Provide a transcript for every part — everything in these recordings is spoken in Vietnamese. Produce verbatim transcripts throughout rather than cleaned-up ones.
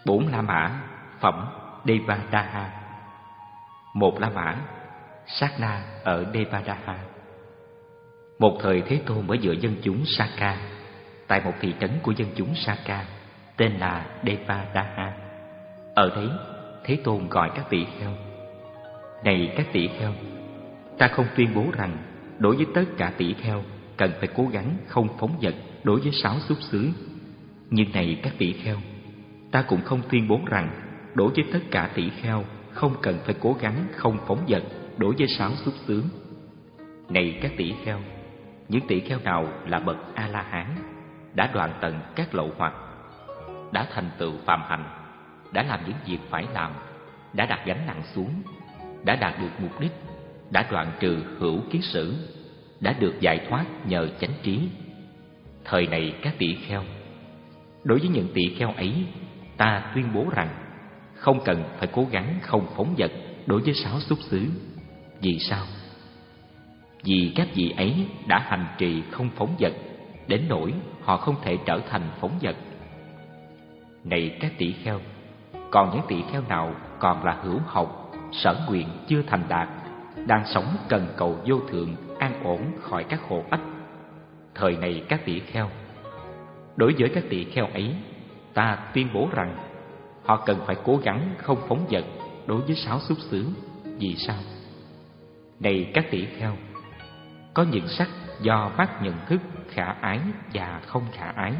Bốn La Mã phẩm Devadaha. Một La Mã Sát Na ở Devadaha. Một thời Thế Tôn ở giữa dân chúng Saka, tại một thị trấn của dân chúng Saka tên là Devadaha. Ở đấy Thế Tôn gọi các tỷ kheo: này các tỷ kheo, ta không tuyên bố rằng đối với tất cả tỷ kheo cần phải cố gắng không phóng dật đối với sáu xúc xứ. Nhưng này các tỷ kheo, ta cũng không tuyên bố rằng đối với tất cả tỷ kheo không cần phải cố gắng không phóng dật đối với sáu xúc xứ. Này các tỷ kheo, những tỷ kheo nào là bậc A-la-hán, đã đoạn tận các lậu hoặc, đã thành tựu phạm hạnh, đã làm những việc phải làm, đã đặt gánh nặng xuống, đã đạt được mục đích, đã đoạn trừ hữu kiết sử, đã được giải thoát nhờ chánh trí. Thời này các tỷ kheo, đối với những tỷ kheo ấy, ta tuyên bố rằng không cần phải cố gắng không phóng dật đối với sáu xúc xứ. Vì sao? Vì các vị ấy đã hành trì không phóng dật đến nỗi họ không thể trở thành phóng dật. Này các tỷ kheo, còn những tỷ kheo nào còn là hữu học, sở nguyện chưa thành đạt, đang sống cần cầu vô thượng, an ổn khỏi các khổ ách. Thời này các tỷ kheo, đối với các tỷ kheo ấy, ta tuyên bố rằng họ cần phải cố gắng không phóng dật đối với sáu xúc xứ. Vì sao? Này các tỷ kheo, có những sắc do mắt nhận thức khả ái và không khả ái.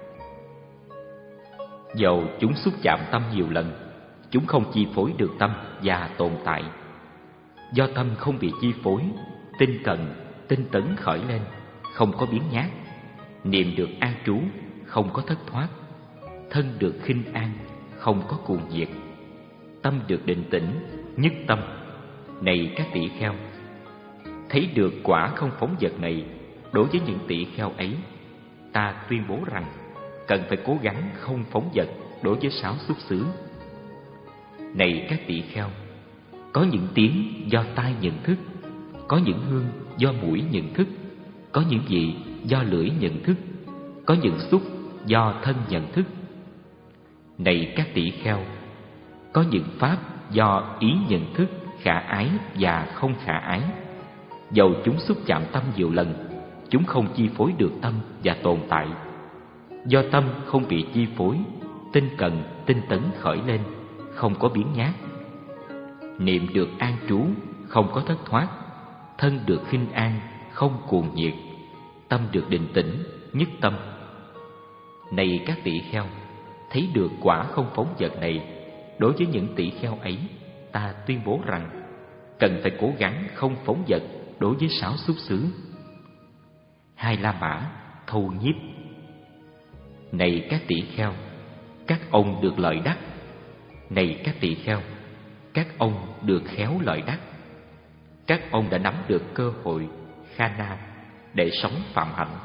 Dầu chúng xúc chạm tâm nhiều lần, chúng không chi phối được tâm và tồn tại. Do tâm không bị chi phối, tinh cần, tinh tấn khởi lên, không có biến nhát. Niệm được an trú, không có thất thoát. Thân được khinh an, không có cuồng diệt. Tâm được định tĩnh, nhất tâm. Này các tỷ kheo, thấy được quả không phóng dật này, đối với những tỷ kheo ấy, ta tuyên bố rằng cần phải cố gắng không phóng dật đối với sáu xúc xứ. Này các tỷ kheo, có những tiếng do tai nhận thức, có những hương do mũi nhận thức, có những vị do lưỡi nhận thức, có những xúc do thân nhận thức. Này các tỷ kheo, có những pháp do ý nhận thức khả ái và không khả ái. Dầu chúng xúc chạm tâm nhiều lần, chúng không chi phối được tâm và tồn tại. Do tâm không bị chi phối, tinh cần, tinh tấn khởi lên, không có biến nhát. Niệm được an trú, không có thất thoát. Thân được khinh an, không cuồng nhiệt. Tâm được định tĩnh, nhất tâm. Này các tỷ kheo, thấy được quả không phóng dật này, đối với những tỷ kheo ấy, ta tuyên bố rằng cần phải cố gắng không phóng dật đối với sáu xúc xứ. Hai La Mã thâu nhiếp. Này các tỷ kheo, các ông được lợi đắc. Này các tỷ kheo, các ông được khéo lợi đắc. Các ông đã nắm được cơ hội khana để sống phạm hạnh.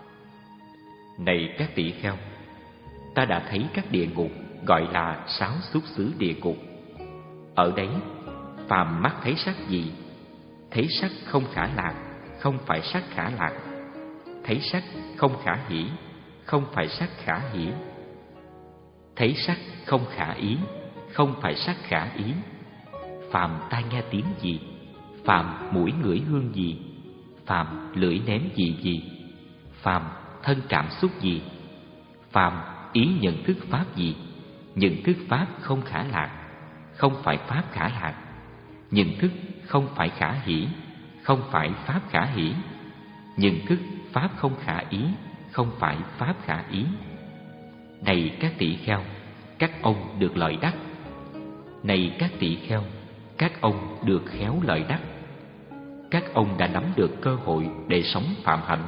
Này các tỷ kheo, ta đã thấy các địa ngục gọi là sáu xúc xứ địa ngục. Ở đấy, phàm mắt thấy sắc gì, thấy sắc không khả lạc, không phải sắc khả lạc. Thấy sắc không khả hỷ, không phải sắc khả hỷ. Thấy sắc không khả ý, không phải sắc khả ý. Phàm tai nghe tiếng gì, phàm mũi ngửi hương gì, phàm lưỡi nếm gì gì, phàm thân cảm xúc gì, phàm ý nhận thức pháp gì, nhận thức pháp không khả lạc, không phải pháp khả lạc. Nhận thức không phải khả hỷ, không phải pháp khả hỷ. Nhận thức pháp không khả ý, không phải pháp khả ý. Này các tỷ kheo, các ông được lợi đắc. Này các tỷ kheo, các ông được khéo lợi đắc. Các ông đã nắm được cơ hội để sống phạm hạnh.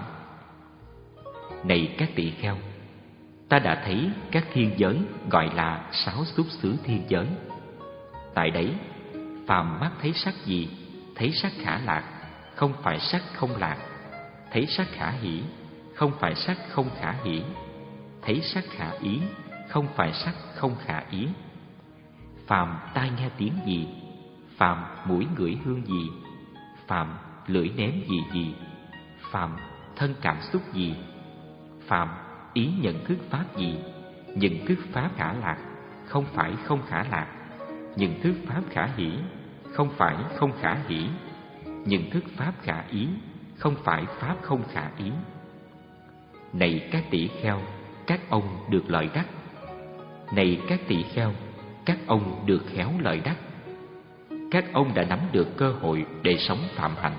Này các tỷ kheo, ta đã thấy các thiên giới gọi là sáu xúc xứ thiên giới. Tại đấy, phàm mắt thấy sắc gì, thấy sắc khả lạc, không phải sắc không lạc. Thấy sắc khả hỷ, không phải sắc không khả hỷ. Thấy sắc khả ý, không phải sắc không khả ý. Phàm tai nghe tiếng gì, phàm mũi ngửi hương gì, phàm lưỡi nếm gì gì, phàm thân cảm xúc gì, phàm ý nhận thức pháp gì, nhận thức pháp khả lạc, không phải không khả lạc. Nhận thức pháp khả hỷ, không phải không khả hỷ. Nhận thức pháp khả ý, không phải pháp không khả ý. Này các tỷ kheo, các ông được lợi đắc. Này các tỷ kheo, các ông được khéo lợi đắc. Các ông đã nắm được cơ hội để sống phạm hạnh.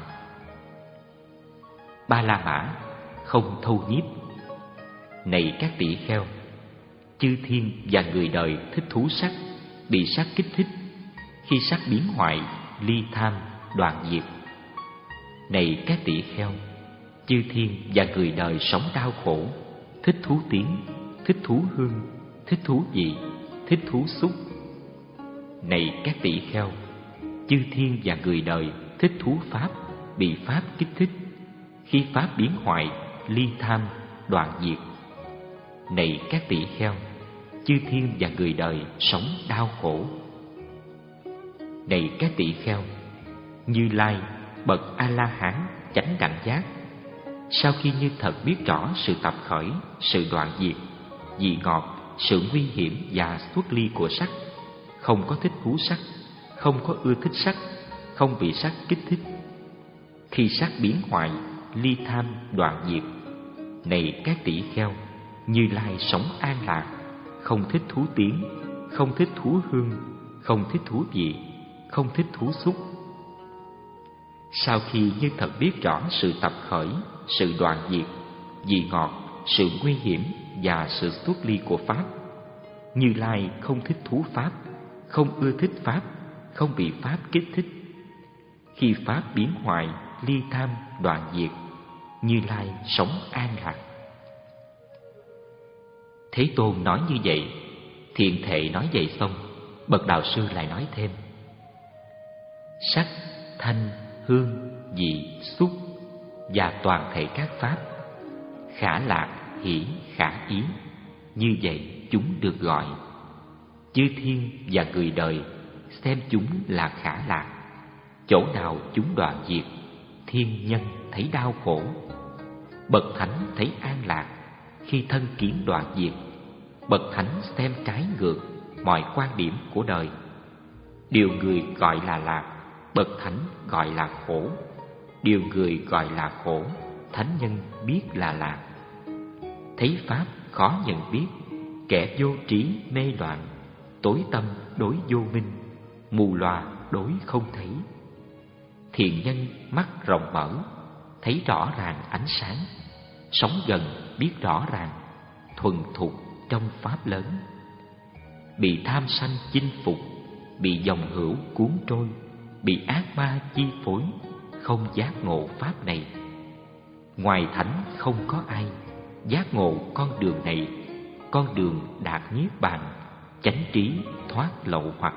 Ba la mã, không thâu nhiếp. Này các tỷ kheo, chư thiên và người đời thích thú sắc, bị sắc kích thích. Khi sắc biến hoại, ly tham, đoạn diệt. Này các tỷ kheo, chư thiên và người đời sống đau khổ, thích thú tiếng, thích thú hương, thích thú vị, thích thú xúc. Này các tỷ kheo, chư thiên và người đời thích thú pháp, bị pháp kích thích. Khi pháp biến hoại, ly tham, đoạn diệt. Này các tỷ kheo, chư thiên và người đời sống đau khổ. Này các tỷ kheo, Như Lai bậc A La Hán chánh đẳng giác, sau khi như thật biết rõ sự tập khởi, sự đoạn diệt, vị ngọt, sự nguy hiểm và xuất ly của sắc, không có thích thú sắc, không có ưa thích sắc, không bị sắc kích thích. Khi sắc biến hoại, ly tham, đoạn diệt. Này các tỷ kheo, Như Lai sống an lạc, không thích thú tiếng, không thích thú hương, không thích thú vị, không thích thú xúc. Sau khi như thật biết rõ sự tập khởi, sự đoạn diệt, vị ngọt, sự nguy hiểm và sự xuất ly của pháp, Như Lai không thích thú pháp, không ưa thích pháp, không bị pháp kích thích. Khi pháp biến hoại, ly tham, đoạn diệt, Như Lai sống an lạc. Thế Tôn nói như vậy, thiện thệ nói vậy xong, bậc đạo sư lại nói thêm: sắc, thanh, hương, vị, xúc và toàn thể các pháp, khả lạc, hỷ, khả ý, như vậy chúng được gọi. Chư thiên và người đời xem chúng là khả lạc. Chỗ nào chúng đoạn diệt, thiên nhân thấy đau khổ. Bậc thánh thấy an lạc khi thân kiến đoạn diệt. Bậc thánh xem trái ngược mọi quan điểm của đời. Điều người gọi là lạc, bậc thánh gọi là khổ. Điều người gọi là khổ, thánh nhân biết là lạc. Thấy pháp khó nhận biết, kẻ vô trí mê loạn, tối tâm đối vô minh, mù lòa đối không thấy. Thiện nhân mắt rộng mở, thấy rõ ràng ánh sáng, sống gần biết rõ ràng, thuần thục trong pháp lớn. Bị tham sân chinh phục, bị dòng hữu cuốn trôi, bị ác ma chi phối, không giác ngộ pháp này. Ngoài thánh không có ai giác ngộ con đường này, con đường đạt niết bàn, chánh trí thoát lậu hoặc.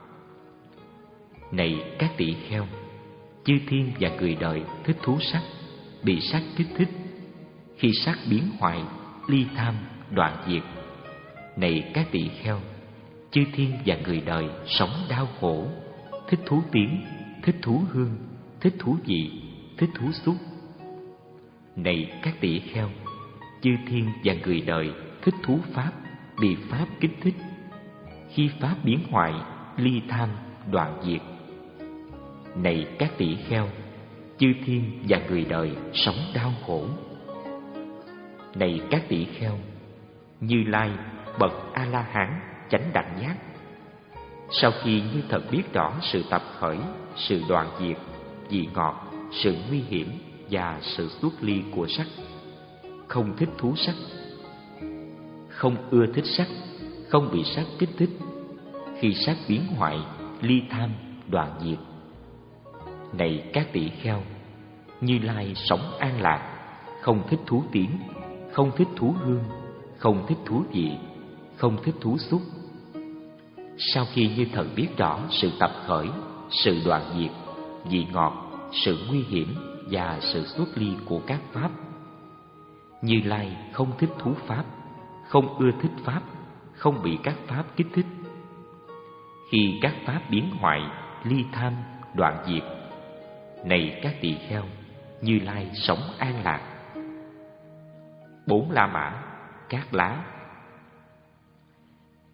Này các tỷ kheo, chư thiên và người đời thích thú sắc, bị sắc kích thích. Khi sắc biến hoại, ly tham, đoạn diệt. Này các tỷ kheo, chư thiên và người đời sống đau khổ, thích thú tiếng, thích thú hương, thích thú vị, thích thú xúc. Này các tỷ kheo, chư thiên và người đời thích thú pháp, bị pháp kích thích. Khi pháp biến hoại, ly tham, đoạn diệt. Này các tỷ kheo, chư thiên và người đời sống đau khổ. Này các tỷ kheo, Như Lai bậc A La Hán chánh đẳng giác, sau khi như thật biết rõ sự tập khởi, sự đoạn diệt, vị ngọt, sự nguy hiểm và sự xuất ly của sắc, không thích thú sắc, không ưa thích sắc, không bị sắc kích thích. Khi sắc biến hoại, ly tham, đoạn diệt. Này các tỷ kheo, Như Lai sống an lạc, không thích thú tiếng, không thích thú hương, không thích thú vị, không thích thú xúc. Sau khi như thật biết rõ sự tập khởi, sự đoạn diệt, vị ngọt, sự nguy hiểm và sự xuất ly của các pháp, Như Lai không thích thú pháp, không ưa thích pháp, không bị các pháp kích thích. Khi các pháp biến hoại, ly tham, đoạn diệt. Này các tỳ kheo, Như Lai sống an lạc. Bốn La Mã, Cát Lá.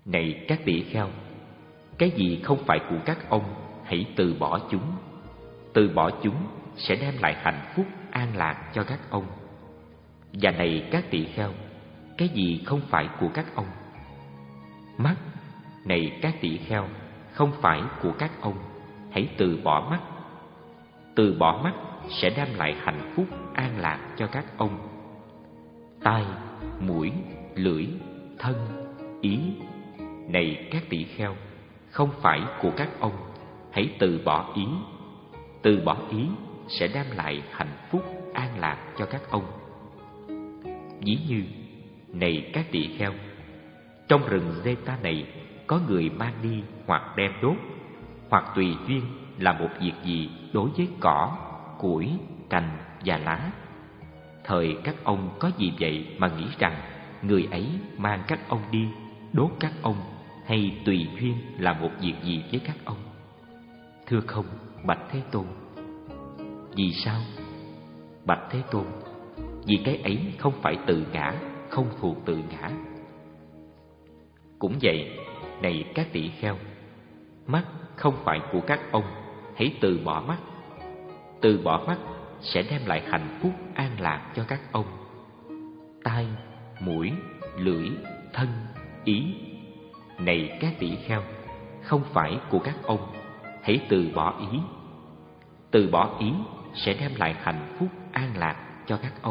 Này các tỷ kheo, cái gì không phải của các ông, hãy từ bỏ chúng. Từ bỏ chúng sẽ đem lại hạnh phúc an lạc cho các ông. Và này các tỷ kheo, cái gì không phải của các ông? Mắt. Này các tỷ kheo, không phải của các ông, hãy từ bỏ mắt. Từ bỏ mắt sẽ đem lại hạnh phúc an lạc cho các ông. Tai, mũi, lưỡi, thân, ý. Này các tỷ kheo, không phải của các ông, hãy từ bỏ ý. Từ bỏ ý sẽ đem lại hạnh phúc an lạc cho các ông. Ví như, này các tỷ kheo, trong rừng Zeta này có người mang đi hoặc đem đốt, hoặc tùy duyên làm một việc gì đối với cỏ, củi, cành và lá. Thời các ông có gì vậy mà nghĩ rằng người ấy mang các ông đi, đốt các ông, hay tùy duyên làm một việc gì với các ông? Thưa không, bạch Thế Tôn. Vì sao? Bạch Thế Tôn, vì cái ấy không phải tự ngã, không thuộc tự ngã. Cũng vậy, này các tỷ kheo, mắt không phải của các ông, hãy từ bỏ mắt. Từ bỏ mắt sẽ đem lại hạnh phúc an lạc cho các ông. Tai, mũi, lưỡi, thân, ý. Này các tỷ kheo, không phải của các ông, hãy từ bỏ ý. Từ bỏ ý sẽ đem lại hạnh phúc an lạc cho các ông.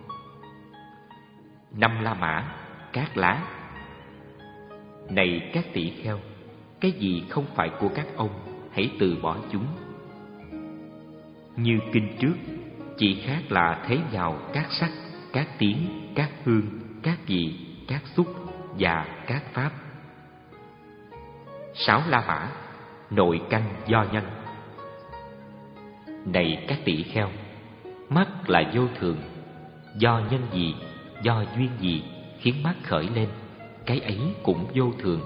Năm La Mã, cát lá. Này các tỷ kheo, cái gì không phải của các ông, hãy từ bỏ chúng. Như kinh trước, chỉ khác là thế vào các sắc, các tiếng, các hương, các vị, các xúc và các pháp. Sáu La Mã, nội căn do nhân. Này các tỷ kheo, mắt là vô thường. Do nhân gì, do duyên gì khiến mắt khởi lên, cái ấy cũng vô thường.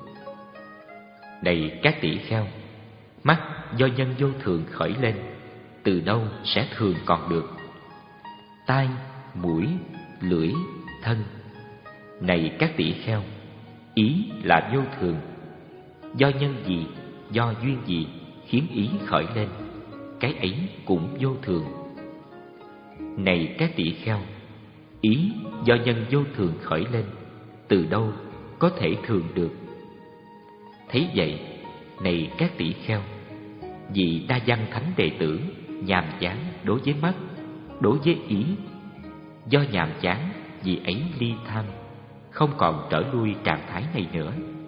Này các tỷ kheo, mắt do nhân vô thường khởi lên, từ đâu sẽ thường còn được? Tai, mũi, lưỡi, thân. Này các tỷ kheo, ý là vô thường. Do nhân gì, do duyên gì khiến ý khởi lên, cái ấy cũng vô thường. Này các tỷ kheo, ý do nhân vô thường khởi lên, từ đâu có thể thường được? Thấy vậy, này các tỷ kheo, vì đa văn thánh đệ tử nhàm chán đối với mắt, đối với ý. Do nhàm chán, vì ấy ly tham, không còn trở lui trạng thái này nữa.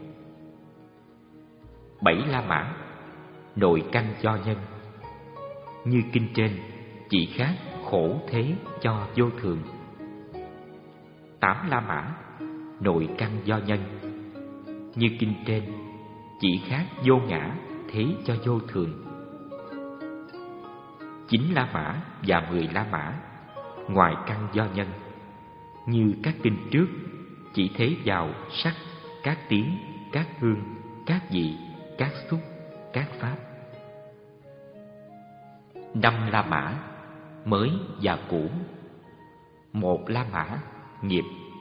Bảy La Mã, nội căn do nhân. Như kinh trên, chỉ khác khổ thế cho vô thường. Tám La Mã, nội căn do nhân. Như kinh trên, chỉ khác vô ngã thế cho vô thường. Chín La Mã và mười La Mã, ngoại căn do nhân. Như các kinh trước, chỉ thế vào sắc, các tiếng, các hương, các vị, các xúc, các pháp. Năm La Mã, mới và cũ. Một La Mã, nghiệp.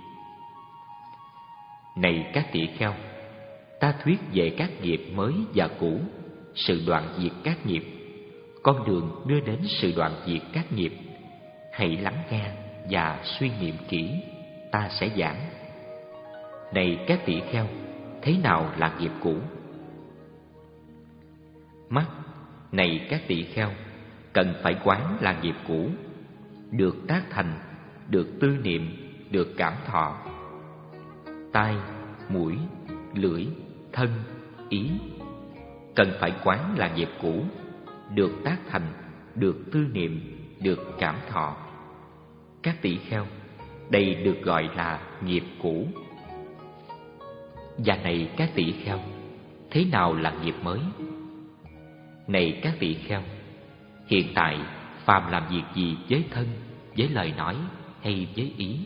Này các tỷ kheo, ta thuyết về các nghiệp mới và cũ, sự đoạn diệt các nghiệp, con đường đưa đến sự đoạn diệt các nghiệp. Hãy lắng nghe và suy niệm kỹ, ta sẽ giảng. Này các tỷ kheo, thế nào là nghiệp cũ? Mắt. Này các tỷ kheo, cần phải quán là nghiệp cũ, được tác thành, được tư niệm, được cảm thọ. Tai, mũi, lưỡi, thân, ý, cần phải quán là nghiệp cũ, được tác thành, được tư niệm, được cảm thọ. Các tỷ kheo, đây được gọi là nghiệp cũ. Và này các tỷ kheo, thế nào là nghiệp mới? Này các tỷ kheo, hiện tại phàm làm việc gì với thân, với lời nói hay với ý?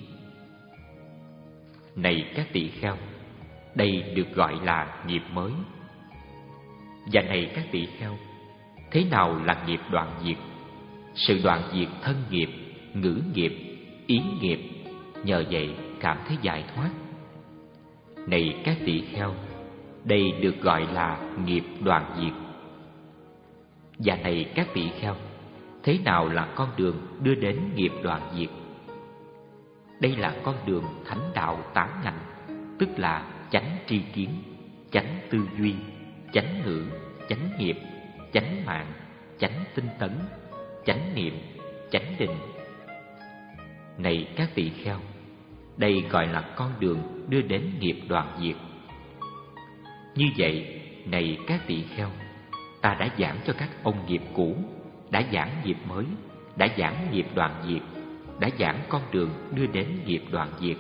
Này các tỷ kheo, đây được gọi là nghiệp mới. Và này các tỷ kheo, thế nào là nghiệp đoạn diệt? Sự đoạn diệt thân nghiệp, ngữ nghiệp, ý nghiệp, nhờ vậy cảm thấy giải thoát. Này các tỳ kheo, đây được gọi là nghiệp đoạn diệt. Và này các tỳ kheo, thế nào là con đường đưa đến nghiệp đoạn diệt? Đây là con đường thánh đạo tám ngành, tức là chánh tri kiến, chánh tư duy, chánh ngữ, chánh nghiệp, chánh mạng, chánh tinh tấn, chánh niệm, chánh định. Này các tỳ kheo, đây gọi là con đường đưa đến nghiệp đoạn diệt. Như vậy, này các tỳ kheo, ta đã giảng cho các ông nghiệp cũ, đã giảng nghiệp mới, đã giảng nghiệp đoạn diệt, đã giảng con đường đưa đến nghiệp đoạn diệt.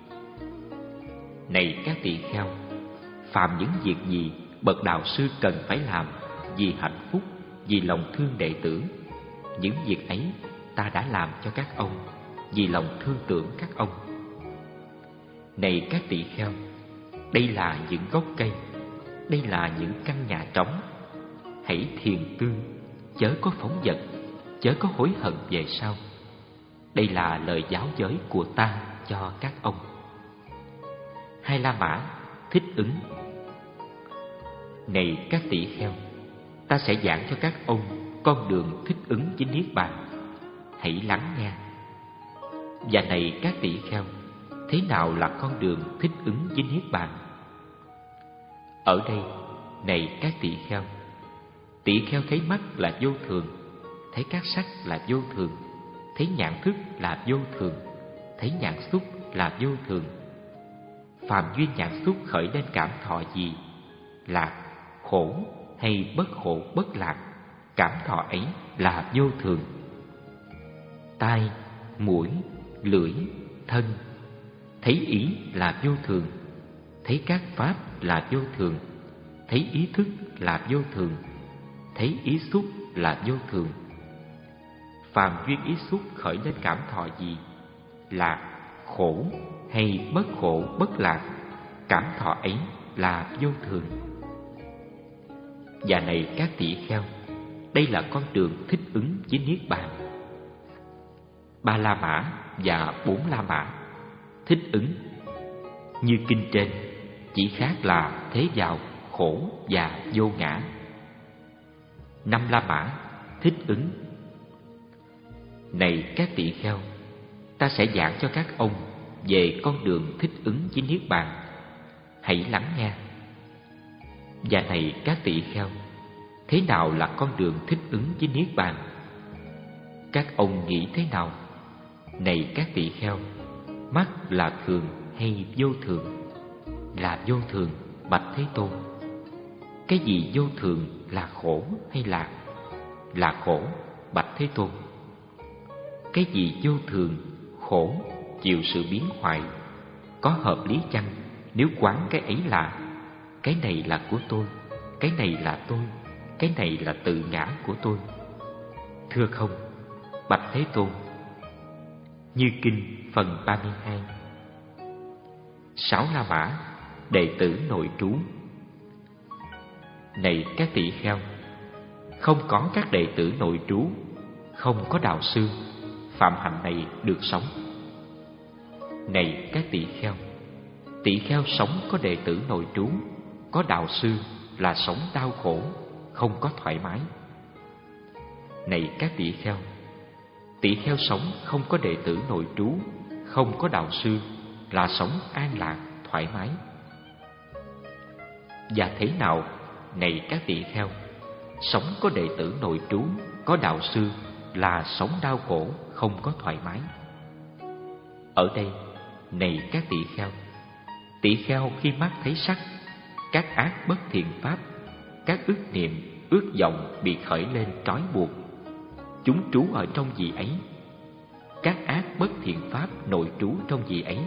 Này các tỳ kheo, phàm những việc gì bậc đạo sư cần phải làm vì hạnh phúc, vì lòng thương đệ tử, những việc ấy ta đã làm cho các ông vì lòng thương tưởng các ông. Này các tỳ kheo, đây là những gốc cây, đây là những căn nhà trống. Hãy thiền tư, chớ có phóng dật, chớ có hối hận về sau. Đây là lời giáo giới của ta cho các ông. Hai La Mã thích ứng. Này các tỳ kheo, ta sẽ giảng cho các ông con đường thích ứng với niết bàn. Hãy lắng nghe. Và này các tỳ kheo, thế nào là con đường thích ứng với niết bàn? Ở đây, này các tỳ kheo, tỳ kheo thấy mắt là vô thường, thấy các sắc là vô thường, thấy nhãn thức là vô thường, thấy nhãn xúc là vô thường. Phàm duyên nhãn xúc khởi lên cảm thọ gì, lạc, khổ hay bất khổ bất lạc, cảm thọ ấy là vô thường. Tai, mũi, lưỡi, thân, thấy ý là vô thường, thấy các pháp là vô thường, thấy ý thức là vô thường, thấy ý xúc là vô thường. Phàm duyên ý xúc khởi lên cảm thọ gì, lạc, khổ hay bất khổ bất lạc, cảm thọ ấy là vô thường. Và này các tỳ kheo, đây là con đường thích ứng với niết bàn. Ba La Mã và bốn La Mã thích ứng như kinh trên, chỉ khác là thế vào, khổ và vô ngã. Năm La Mã thích ứng. Này các tỳ kheo, ta sẽ giảng cho các ông về con đường thích ứng với niết bàn. Hãy lắng nghe. Và này các tỳ kheo, thế nào là con đường thích ứng với niết bàn? Các ông nghĩ thế nào? Này các tỳ kheo, mắt là thường hay vô thường? Là vô thường, bạch Thế Tôn. Cái gì vô thường, là khổ hay lạc? Là khổ, bạch Thế Tôn. Cái gì vô thường, khổ, chịu sự biến hoại, có hợp lý chăng nếu quán cái ấy là cái này là của tôi, cái này là tôi, cái này là tự ngã của tôi? Thưa không, bạch Thế Tôn. Như kinh phần ba mươi hai. Sáu La Mã, đệ tử nội trú. Này các tỳ kheo, không có các đệ tử nội trú, không có đạo sư, phạm hạnh này được sống. Này các tỳ kheo, tỳ kheo sống có đệ tử nội trú, có đạo sư là sống đau khổ, không có thoải mái. Này các tỳ kheo, tỳ kheo sống không có đệ tử nội trú, không có đạo sư là sống an lạc, thoải mái. Và thế nào, này các tỳ kheo, sống có đệ tử nội trú, có đạo sư là sống đau khổ, không có thoải mái. Ở đây, này các tỳ kheo, tỳ kheo khi mắt thấy sắc, các ác bất thiện pháp, các ước niệm, ước vọng bị khởi lên trói buộc, chúng trú ở trong gì ấy. Các ác bất thiện pháp nội trú trong gì ấy.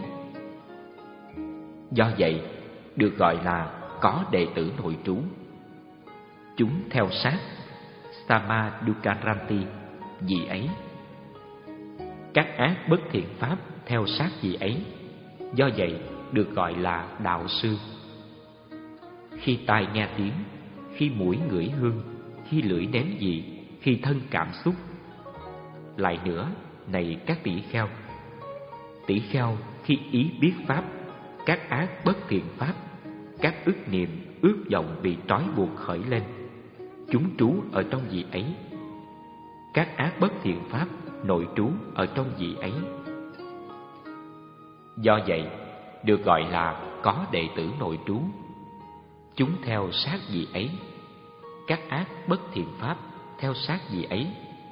Do vậy, được gọi là có đệ tử nội trú. Chúng theo sát Samadukaranti gì ấy. Các ác bất thiện pháp theo sát gì ấy. Do vậy, được gọi là đạo sư. Khi tai nghe tiếng, khi mũi ngửi hương, khi lưỡi nếm vị, khi thân cảm xúc. Lại nữa, này các tỷ kheo, tỷ kheo khi ý biết pháp, các ác bất thiện pháp, các ức niệm, ước vọng bị trói buộc khởi lên, chúng trú ở trong vị ấy. Các ác bất thiện pháp nội trú ở trong vị ấy. Do vậy, được gọi là có đệ tử nội trú. Chúng theo sát vị ấy. Các ác bất thiện pháp theo sát vị ấy.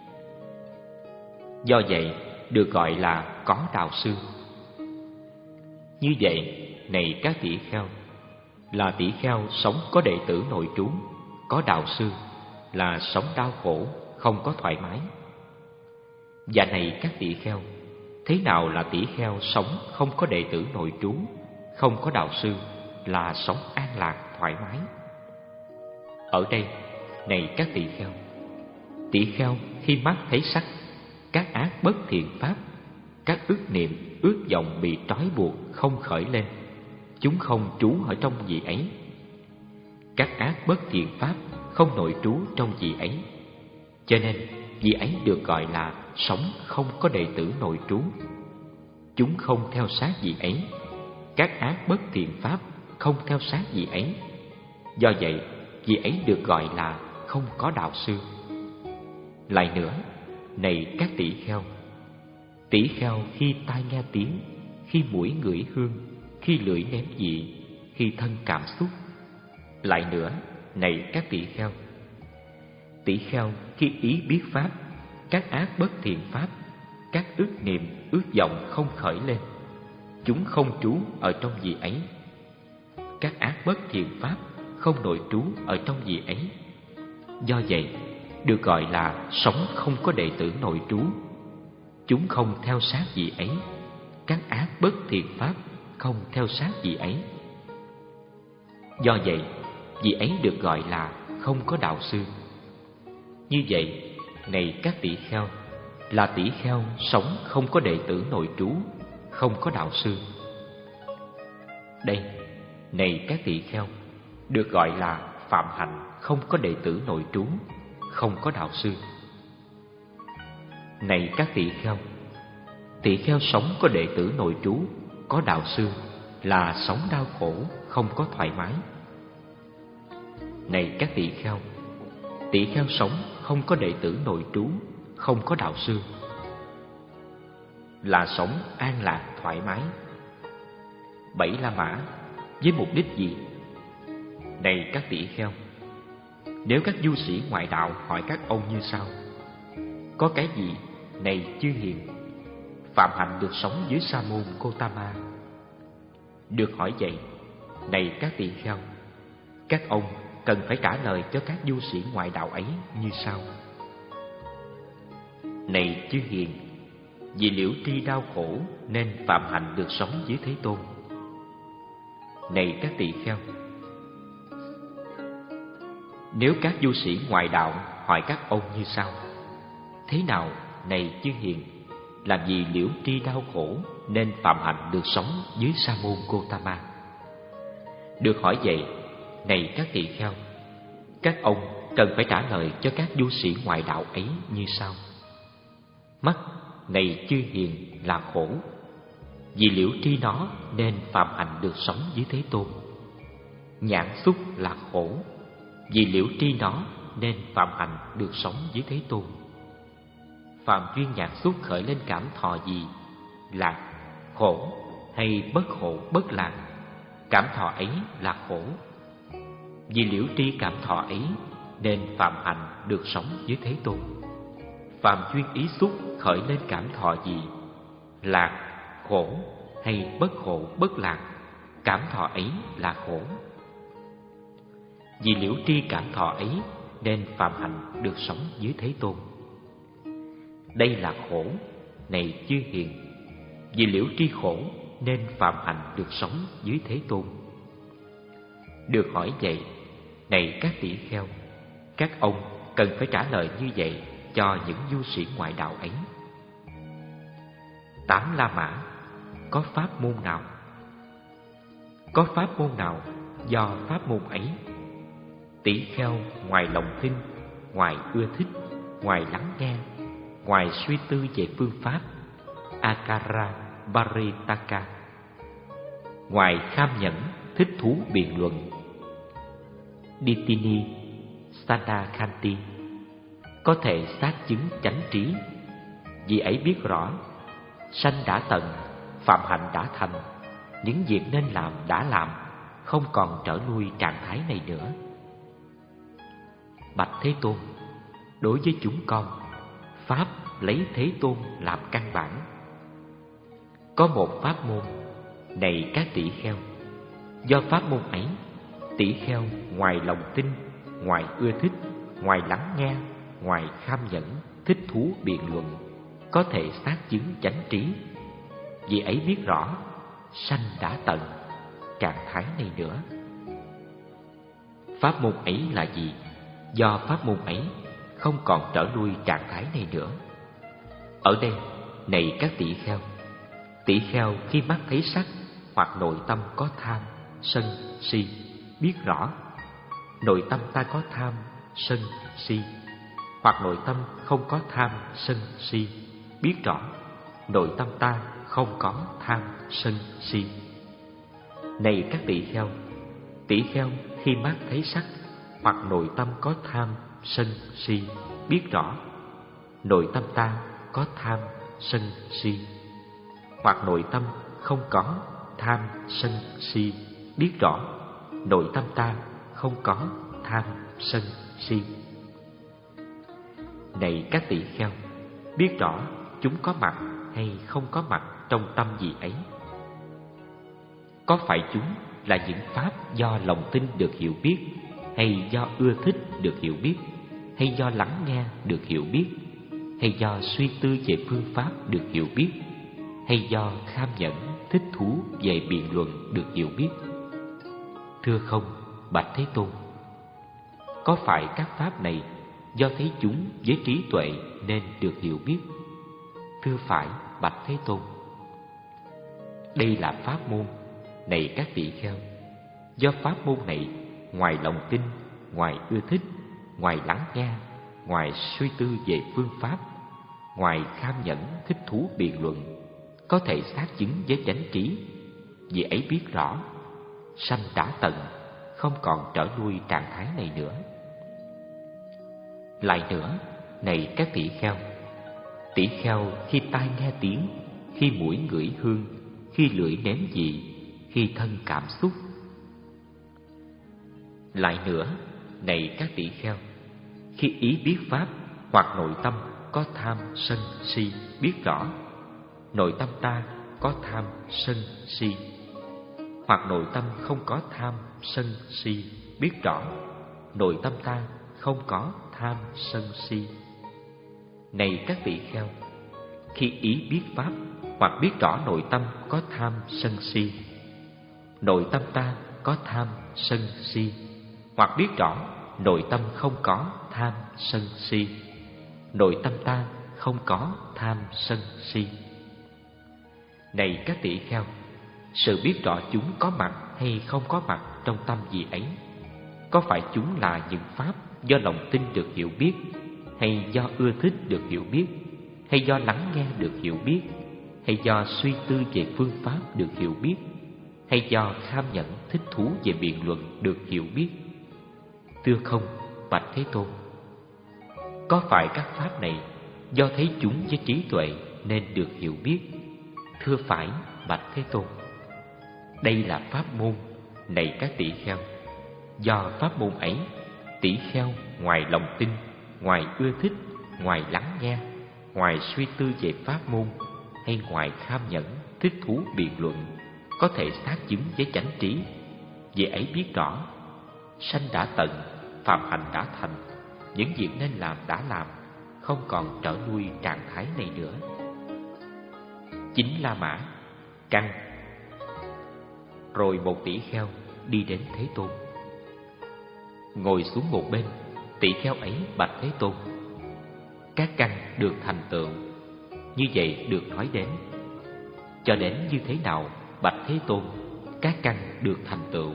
Do vậy, được gọi là có đạo sư. Như vậy, này các tỷ kheo, là tỷ kheo sống có đệ tử nội trú, có đạo sư, là sống đau khổ, không có thoải mái. Và này các tỷ kheo, thế nào là tỷ kheo sống không có đệ tử nội trú, không có đạo sư, là sống an lạc, thoải mái? Ở đây, này các tỷ kheo, tỷ kheo khi mắt thấy sắc, các ác bất thiện pháp, các ước niệm, ước vọng bị trói buộc không khởi lên, chúng không trú ở trong vị ấy. Các ác bất thiện pháp không nội trú trong vị ấy, cho nên vị ấy được gọi là sống không có đệ tử nội trú. Chúng không theo sát vị ấy. Các ác bất thiện pháp không theo sát vị ấy. Do vậy, vị ấy được gọi là không có đạo sư. Lại nữa, này các tỷ kheo, tỷ kheo khi tai nghe tiếng, khi mũi ngửi hương, khi lưỡi nếm vị, khi thân cảm xúc. Lại nữa, này các tỷ kheo, tỷ kheo khi ý biết pháp, các ác bất thiện pháp, các ước niệm, ước vọng không khởi lên, chúng không trú ở trong vị ấy. Các ác bất thiện pháp không nội trú ở trong vị ấy. Do vậy, được gọi là sống không có đệ tử nội trú. Chúng không theo sát vị ấy. Các ác bất thiện pháp không theo sát vị ấy. Do vậy, vị ấy được gọi là không có đạo sư. Như vậy, này các tỷ kheo, là tỷ kheo sống không có đệ tử nội trú, không có đạo sư. Đây, này các tỷ kheo, được gọi là phạm hạnh không có đệ tử nội trú, không có đạo sư. Này các tỷ kheo, tỷ kheo sống có đệ tử nội trú, có đạo sư, là sống đau khổ, không có thoải mái. Này các tỷ kheo, tỷ kheo sống không có đệ tử nội trú, không có đạo sư, là sống an lạc, thoải mái. Bảy La Mã với mục đích gì? Này các tỷ kheo, nếu các du sĩ ngoại đạo hỏi các ông như sau: có cái gì, này chư hiền, phạm hạnh được sống dưới sa môn Gotama? Được hỏi vậy, này các tỷ kheo, các ông cần phải trả lời cho các du sĩ ngoại đạo ấy như sau: này chư hiền, vì liễu tri đau khổ nên phạm hạnh được sống dưới Thế Tôn. Này các tỷ kheo, nếu các du sĩ ngoại đạo hỏi các ông như sau: thế nào, này chư hiền, làm gì liễu tri đau khổ nên phạm hạnh được sống dưới sa môn Gotama? Được hỏi vậy, này các tỳ kheo, các ông cần phải trả lời cho các du sĩ ngoại đạo ấy như sau: mắt, này chư hiền, là khổ, vì liễu tri nó nên phạm hạnh được sống dưới Thế Tôn. Nhãn xúc là khổ, vì liễu tri nó nên phạm hạnh được sống dưới Thế Tôn. Phạm duyên nhãn xúc khởi lên cảm thọ gì, lạc, khổ hay bất khổ bất lạc, cảm thọ ấy là khổ. Vì liễu tri cảm thọ ấy nên phạm hạnh được sống dưới Thế Tôn. Phạm duyên ý xúc khởi lên cảm thọ gì, lạc, khổ hay bất khổ bất lạc, cảm thọ ấy là khổ. Vì liễu tri cảm thọ ấy nên phạm hạnh được sống dưới Thế Tôn. Đây là khổ, này chư hiền, vì liễu tri khổ nên phạm hạnh được sống dưới Thế Tôn. Được hỏi vậy, này các tỷ kheo, các ông cần phải trả lời như vậy cho những du sĩ ngoại đạo ấy. Tám La Mã có pháp môn nào? Có pháp môn nào do pháp môn ấy, tỷ kheo ngoài lòng tin, ngoài ưa thích, ngoài lắng nghe, ngoài suy tư về phương pháp Akara Paritaka, ngoài kham nhẫn thích thú biện luận. Ditini Sadakhanti có thể xác chứng chánh trí, vì ấy biết rõ sanh đã tận, phạm hạnh đã thành, những việc nên làm đã làm, không còn trở lui trạng thái này nữa. Bạch Thế Tôn, đối với chúng con, pháp lấy Thế Tôn làm căn bản. Có một pháp môn, này các tỷ kheo, do pháp môn ấy, tỷ kheo ngoài lòng tin, ngoài ưa thích, ngoài lắng nghe, ngoài kham nhẫn thích thú biện luận, có thể xác chứng chánh trí, vì ấy biết rõ sanh đã tận, trạng thái này nữa. Pháp môn ấy là gì? Do pháp môn ấy không còn trở lui trạng thái này nữa. Ở đây, này các tỷ kheo, tỷ kheo khi mắt thấy sắc hoặc nội tâm có tham, sân, si, biết rõ nội tâm ta có tham, sân, si, hoặc nội tâm không có tham, sân, si, biết rõ nội tâm ta không có tham, sân, si. Này các tỷ kheo, tỷ kheo khi mắt thấy sắc hoặc nội tâm có tham, sân, si, biết rõ nội tâm ta có tham, sân, si, hoặc nội tâm không có tham, sân, si, biết rõ nội tâm ta không có tham, sân, si. Này các tỷ kheo, biết rõ chúng có mặt hay không có mặt trong tâm gì ấy. Có phải chúng là những pháp do lòng tin được hiểu biết, hay do ưa thích được hiểu biết, hay do lắng nghe được hiểu biết, hay do suy tư về phương pháp được hiểu biết, hay do kham nhẫn thích thú về biện luận được hiểu biết? Thưa không, bạch Thế Tôn. Có phải các pháp này do thấy chúng với trí tuệ nên được hiểu biết? Thưa phải, bạch Thế Tôn. Đây là pháp môn, này các tỷ kheo, do pháp môn này ngoài lòng tin, ngoài ưa thích, ngoài lắng nghe, ngoài suy tư về phương pháp, ngoài kham nhẫn thích thú biện luận, có thể xác chứng với chánh trí, vì ấy biết rõ sanh đã tận, không còn trở lui trạng thái này nữa. Lại nữa, này các tỷ kheo, tỷ kheo khi tai nghe tiếng, khi mũi ngửi hương, khi lưỡi nếm vị, khi thân cảm xúc. Lại nữa, này các tỷ kheo, khi ý biết pháp hoặc nội tâm có tham, sân, si, biết rõ nội tâm ta có tham, sân, si, hoặc nội tâm không có tham, sân, si, biết rõ nội tâm ta không có tham, sân, si. Này các tỷ kheo, khi ý biết pháp hoặc biết rõ nội tâm có tham, sân, si, nội tâm ta có tham, sân, si, hoặc biết rõ nội tâm không có tham, sân, si, nội tâm ta không có tham, sân, si. Này các tỷ kheo, sự biết rõ chúng có mặt hay không có mặt trong tâm gì ấy, có phải chúng là những pháp do lòng tin được hiểu biết, hay do ưa thích được hiểu biết, hay do lắng nghe được hiểu biết, hay do suy tư về phương pháp được hiểu biết, hay do kham nhẫn thích thú về biện luận được hiểu biết? Thưa không, bạch Thế Tôn. Có phải các pháp này do thấy chúng với trí tuệ nên được hiểu biết? Thưa phải, bạch Thế Tôn. Đây là pháp môn, này các tỷ kheo, do pháp môn ấy, tỷ kheo ngoài lòng tin, ngoài ưa thích, ngoài lắng nghe, ngoài suy tư về pháp môn, hay ngoài kham nhẫn thích thú biện luận, có thể xác chứng với chánh trí, vì ấy biết rõ sanh đã tận, phạm hạnh đã thành, những việc nên làm đã làm, không còn trở lui trạng thái này nữa. Chính La Mã, căn. Rồi một tỷ kheo đi đến Thế Tôn, ngồi xuống một bên. Tỷ kheo ấy bạch Thế Tôn: các căn được thành tựu, như vậy được nói đến. Cho đến như thế nào, bạch Thế Tôn, các căn được thành tựu?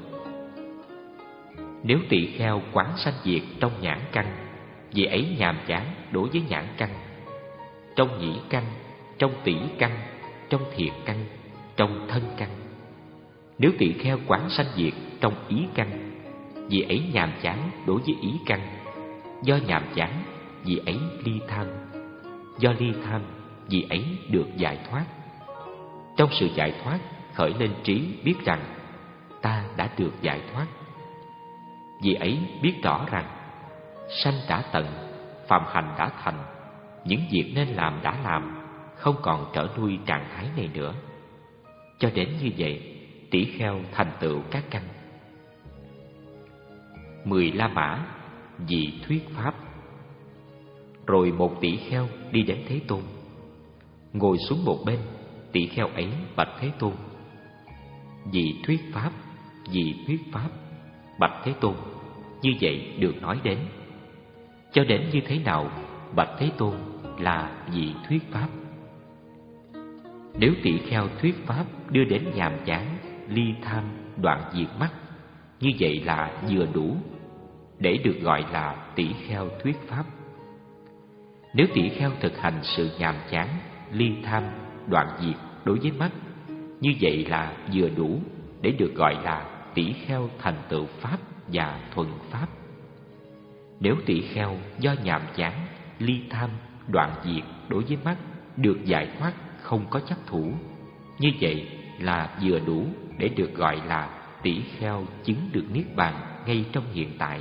Nếu tỷ kheo quán sanh diệt trong nhãn căn, vì ấy nhàm chán đối với nhãn căn, trong nhĩ căn, trong tỷ căn, trong thiệt căn, trong thân căn. Nếu tỳ kheo quán sanh diệt trong ý căn, vì ấy nhàm chán đối với ý căn. Do nhàm chán, vì ấy ly tham. Do ly tham, vì ấy được giải thoát. Trong sự giải thoát khởi lên trí biết rằng ta đã được giải thoát. Vì ấy biết rõ rằng sanh đã tận, phạm hành đã thành, những việc nên làm đã làm, không còn trở lui trạng thái này nữa. Cho đến như vậy, tỷ kheo thành tựu các căn. Mười La Mã vì thuyết pháp. Rồi một tỷ kheo đi đến Thế Tôn, ngồi xuống một bên. Tỷ kheo ấy bạch Thế Tôn: vì thuyết pháp, vì thuyết pháp. Bạch Thế Tôn: như vậy được nói đến. Cho đến như thế nào? Bạch Thế Tôn: là vì thuyết pháp. Nếu tỷ kheo thuyết pháp đưa đến nhàm chán, ly tham, đoạn diệt mắt, như vậy là vừa đủ để được gọi là tỷ kheo thuyết pháp. Nếu tỷ kheo thực hành sự nhàm chán, ly tham, đoạn diệt đối với mắt, như vậy là vừa đủ để được gọi là tỷ kheo thành tựu pháp và thuần pháp. Nếu tỷ kheo do nhàm chán, ly tham, đoạn diệt đối với mắt được giải thoát không có chấp thủ, như vậy là vừa đủ để được gọi là tỷ kheo chứng được niết bàn ngay trong hiện tại.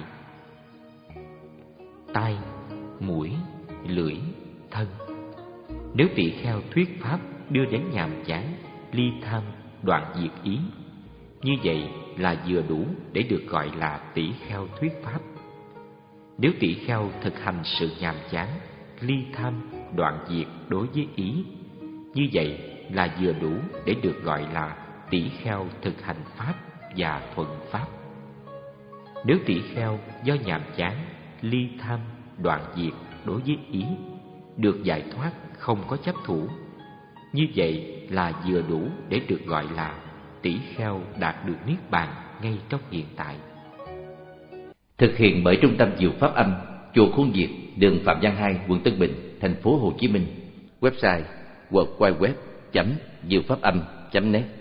Tai, mũi, lưỡi, thân. Nếu tỷ kheo thuyết pháp đưa đến nhàm chán, ly tham, đoạn diệt ý, như vậy là vừa đủ để được gọi là tỷ kheo thuyết pháp. Nếu tỷ kheo thực hành sự nhàm chán, ly tham, đoạn diệt đối với ý, như vậy là vừa đủ để được gọi là tỷ kheo thực hành pháp và thuần pháp. Nếu tỷ kheo do nhàm chán, ly tham, đoạn diệt đối với ý được giải thoát không có chấp thủ, như vậy là vừa đủ để được gọi là tỷ kheo đạt được niết bàn ngay trong hiện tại. Thực hiện bởi Trung tâm Diệu Pháp Âm, chùa Khuôn Việt, đường Phạm Văn hai, quận Tân Bình, thành phố Hồ Chí Minh. Website w w w chấm diệu pháp âm chấm net.